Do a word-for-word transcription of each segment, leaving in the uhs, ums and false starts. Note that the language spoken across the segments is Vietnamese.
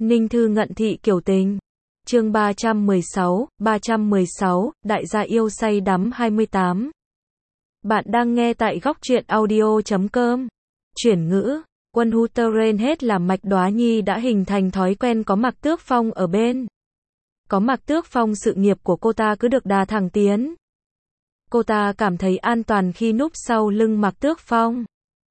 Ninh Thư ngận thị kiểu tình. Chương ba trăm mười sáu, ba trăm mười sáu, Đại gia yêu say đắm hai mươi tám. Bạn đang nghe tại góc truyện audio chấm com. Chuyển ngữ, Quân Huteren hết là Mạch Đóa Nhi đã hình thành thói quen có Mạc Tước Phong ở bên. Có Mạc Tước Phong sự nghiệp của cô ta cứ được đà thẳng tiến. Cô ta cảm thấy an toàn khi núp sau lưng Mạc Tước Phong.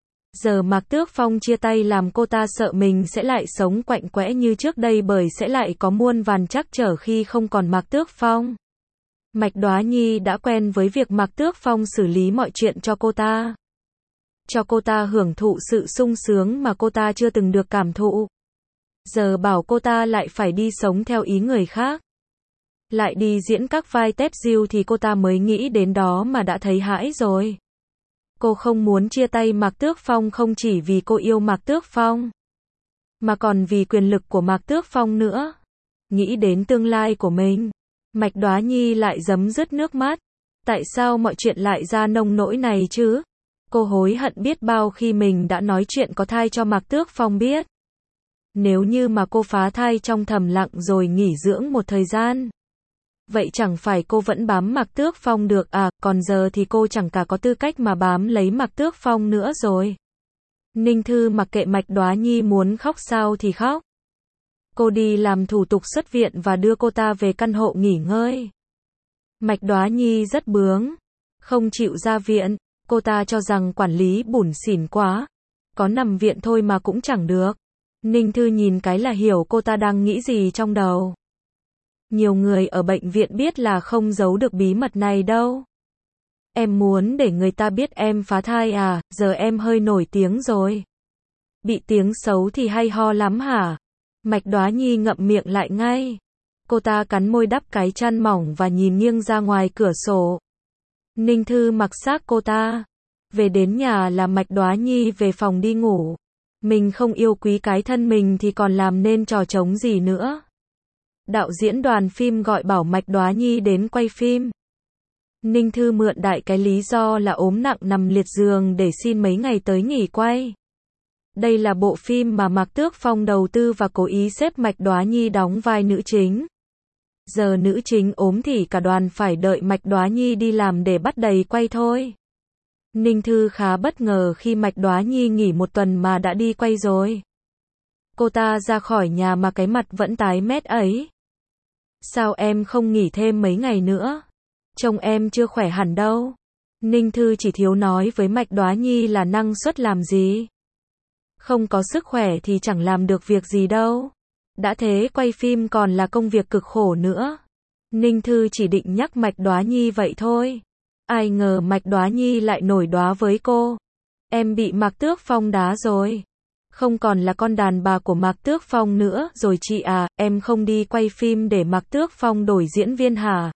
Giờ Mạc Tước Phong chia tay làm cô ta sợ mình sẽ lại sống quạnh quẽ như trước đây bởi sẽ lại có muôn vàn trắc trở khi không còn Mạc Tước Phong. Mạch Đóa Nhi đã quen với việc Mạc Tước Phong xử lý mọi chuyện cho cô ta. Cho cô ta hưởng thụ sự sung sướng mà cô ta chưa từng được cảm thụ. Giờ bảo cô ta lại phải đi sống theo ý người khác. Lại đi diễn các vai tép diêu thì cô ta mới nghĩ đến đó mà đã thấy hãi rồi. Cô không muốn chia tay Mạc Tước Phong không chỉ vì cô yêu Mạc Tước Phong, mà còn vì quyền lực của Mạc Tước Phong nữa. Nghĩ đến tương lai của mình, Mạch Đóa Nhi lại giấm dứt nước mắt. Tại sao mọi chuyện lại ra nông nỗi này chứ? Cô hối hận biết bao khi mình đã nói chuyện có thai cho Mạc Tước Phong biết. Nếu như mà cô phá thai trong thầm lặng rồi nghỉ dưỡng một thời gian, vậy chẳng phải cô vẫn bám Mạc Tước Phong được à, còn giờ thì cô chẳng cả có tư cách mà bám lấy Mạc Tước Phong nữa rồi. Ninh Thư mặc kệ Mạch Đóa Nhi muốn khóc sao thì khóc. Cô đi làm thủ tục xuất viện và đưa cô ta về căn hộ nghỉ ngơi. Mạch Đóa Nhi rất bướng, không chịu ra viện, cô ta cho rằng quản lý bủn xỉn quá. Có nằm viện thôi mà cũng chẳng được. Ninh Thư nhìn cái là hiểu cô ta đang nghĩ gì trong đầu. Nhiều người ở bệnh viện biết là không giấu được bí mật này đâu. Em muốn để người ta biết em phá thai à, giờ em hơi nổi tiếng rồi. Bị tiếng xấu thì hay ho lắm hả? Mạch Đóa Nhi ngậm miệng lại ngay. Cô ta cắn môi đắp cái chăn mỏng và nhìn nghiêng ra ngoài cửa sổ. Ninh Thư mặc xác cô ta. Về đến nhà là Mạch Đóa Nhi về phòng đi ngủ. Mình không yêu quý cái thân mình thì còn làm nên trò trống gì nữa. Đạo diễn đoàn phim gọi bảo Mạch Đóa Nhi đến quay phim. Ninh Thư mượn đại cái lý do là ốm nặng nằm liệt giường để xin mấy ngày tới nghỉ quay. Đây là bộ phim mà Mạc Tước Phong đầu tư và cố ý xếp Mạch Đóa Nhi đóng vai nữ chính. Giờ nữ chính ốm thì cả đoàn phải đợi Mạch Đóa Nhi đi làm để bắt đầy quay thôi. Ninh Thư khá bất ngờ khi Mạch Đóa Nhi nghỉ một tuần mà đã đi quay rồi. Cô ta ra khỏi nhà mà cái mặt vẫn tái mét ấy. Sao em không nghỉ thêm mấy ngày nữa? Trông em chưa khỏe hẳn đâu. Ninh Thư chỉ thiếu nói với Mạch Đóa Nhi là năng suất làm gì. Không có sức khỏe thì chẳng làm được việc gì đâu. Đã thế quay phim còn là công việc cực khổ nữa. Ninh Thư chỉ định nhắc Mạch Đóa Nhi vậy thôi. Ai ngờ Mạch Đóa Nhi lại nổi đoá với cô. Em bị Mạc Tước Phong đá rồi. Không còn là con đàn bà của Mạc Tước Phong nữa rồi chị à, em không đi quay phim để Mạc Tước Phong đổi diễn viên hả?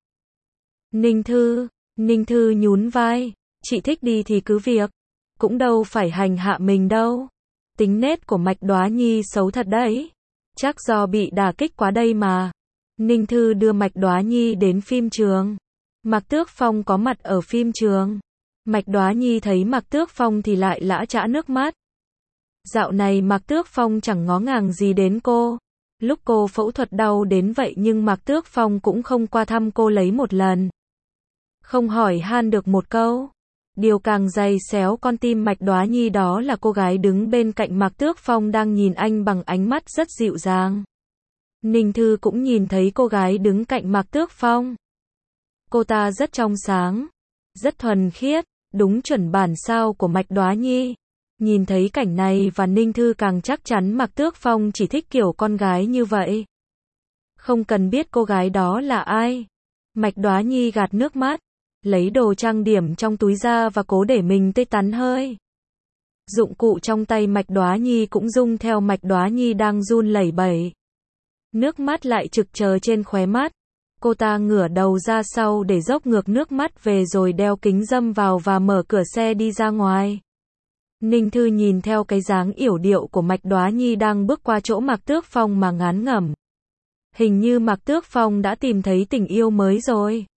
Ninh Thư, Ninh Thư nhún vai, chị thích đi thì cứ việc, cũng đâu phải hành hạ mình đâu. Tính nết của Mạch Đóa Nhi xấu thật đấy, chắc do bị đả kích quá đây mà. Ninh Thư đưa Mạch Đóa Nhi đến phim trường. Mạc Tước Phong có mặt ở phim trường. Mạch Đóa Nhi thấy Mạc Tước Phong thì lại lã chã nước mắt. Dạo này Mạc Tước Phong chẳng ngó ngàng gì đến cô. Lúc cô phẫu thuật đau đến vậy nhưng Mạc Tước Phong cũng không qua thăm cô lấy một lần. Không hỏi han được một câu. Điều càng dày xéo con tim Mạch Đóa Nhi đó là cô gái đứng bên cạnh Mạc Tước Phong đang nhìn anh bằng ánh mắt rất dịu dàng. Ninh Thư cũng nhìn thấy cô gái đứng cạnh Mạc Tước Phong. Cô ta rất trong sáng, rất thuần khiết, đúng chuẩn bản sao của Mạch Đóa Nhi. Nhìn thấy cảnh này và Ninh Thư càng chắc chắn Mạc Tước Phong chỉ thích kiểu con gái như vậy. Không cần biết cô gái đó là ai. Mạch Đóa Nhi gạt nước mắt, lấy đồ trang điểm trong túi ra và cố để mình tê tắn hơi. Dụng cụ trong tay Mạch Đóa Nhi cũng rung theo Mạch Đóa Nhi đang run lẩy bẩy. Nước mắt lại trực chờ trên khóe mắt. Cô ta ngửa đầu ra sau để dốc ngược nước mắt về rồi đeo kính râm vào và mở cửa xe đi ra ngoài. Ninh Thư nhìn theo cái dáng yểu điệu của Mạch Đóa Nhi đang bước qua chỗ Mạc Tước Phong mà ngán ngẩm. Hình như Mạc Tước Phong đã tìm thấy tình yêu mới rồi.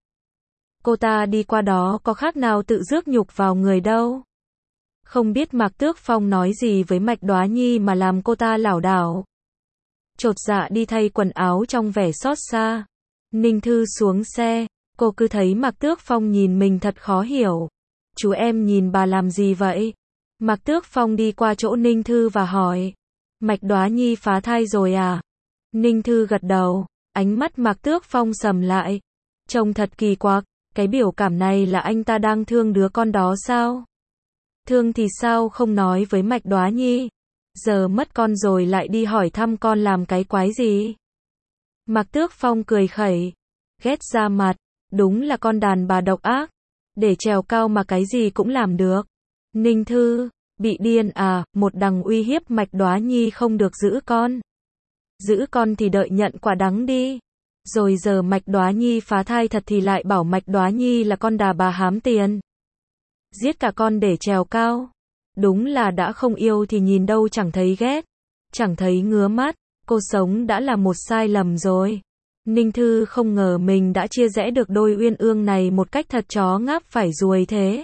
Cô ta đi qua đó có khác nào tự rước nhục vào người đâu. Không biết Mạc Tước Phong nói gì với Mạch Đóa Nhi mà làm cô ta lảo đảo. chột dạ đi thay quần áo trong vẻ xót xa. Ninh Thư xuống xe, cô cứ thấy Mạc Tước Phong nhìn mình thật khó hiểu. Chú em nhìn bà làm gì vậy? Mạc Tước Phong đi qua chỗ Ninh Thư và hỏi. Mạch Đoá Nhi phá thai rồi à? Ninh Thư gật đầu, ánh mắt Mạc Tước Phong sầm lại. Trông thật kỳ quặc, cái biểu cảm này là anh ta đang thương đứa con đó sao? Thương thì sao không nói với Mạch Đoá Nhi? Giờ mất con rồi lại đi hỏi thăm con làm cái quái gì? Mạc Tước Phong cười khẩy, ghét ra mặt, đúng là con đàn bà độc ác, để trèo cao mà cái gì cũng làm được. Ninh Thư, bị điên à, một đằng uy hiếp Mạch Đoá Nhi không được giữ con. Giữ con thì đợi nhận quả đắng đi. Rồi giờ Mạch Đoá Nhi phá thai thật thì lại bảo Mạch Đoá Nhi là con đà bà hám tiền. Giết cả con để trèo cao. Đúng là đã không yêu thì nhìn đâu chẳng thấy ghét, chẳng thấy ngứa mắt, cô sống đã là một sai lầm rồi. Ninh Thư không ngờ mình đã chia rẽ được đôi uyên ương này một cách thật chó ngáp phải ruồi thế.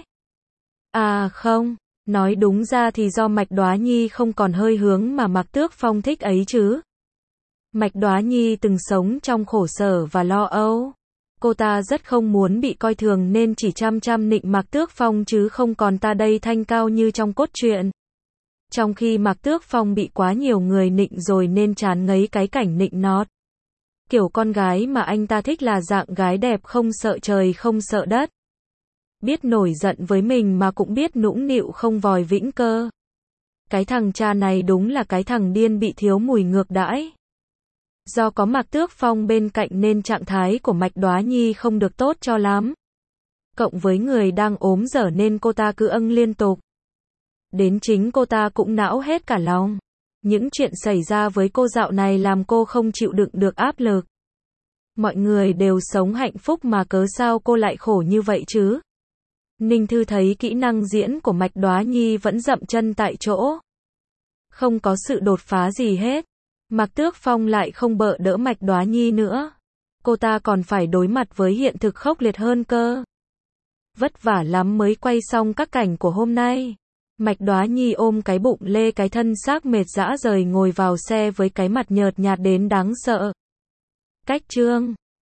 À không, nói đúng ra thì do Mạch Đoá Nhi không còn hơi hướng mà Mạc Tước Phong thích ấy chứ. Mạch Đoá Nhi từng sống trong khổ sở và lo âu. Cô ta rất không muốn bị coi thường nên chỉ chăm chăm nịnh Mạc Tước Phong chứ không còn ta đây thanh cao như trong cốt truyện. Trong khi Mạc Tước Phong bị quá nhiều người nịnh rồi nên chán ngấy cái cảnh nịnh nót. Kiểu con gái mà anh ta thích là dạng gái đẹp không sợ trời không sợ đất. Biết nổi giận với mình mà cũng biết nũng nịu không vòi vĩnh cơ. Cái thằng cha này đúng là cái thằng điên bị thiếu mùi ngược đãi. Do có Mạc Tước Phong bên cạnh nên trạng thái của Mạch Đoá Nhi không được tốt cho lắm. Cộng với người đang ốm dở nên cô ta cứ âng liên tục. Đến chính cô ta cũng não hết cả lòng. Những chuyện xảy ra với cô dạo này làm cô không chịu đựng được áp lực. Mọi người đều sống hạnh phúc mà cớ sao cô lại khổ như vậy chứ? Ninh Thư thấy kỹ năng diễn của Mạch Đoá Nhi vẫn dậm chân tại chỗ. Không có sự đột phá gì hết. Mạc Tước Phong lại không bợ đỡ Mạch Đoá Nhi nữa. Cô ta còn phải đối mặt với hiện thực khốc liệt hơn cơ. Vất vả lắm mới quay xong các cảnh của hôm nay. Mạch Đoá Nhi ôm cái bụng lê cái thân xác mệt rã rời ngồi vào xe với cái mặt nhợt nhạt đến đáng sợ. Cách chương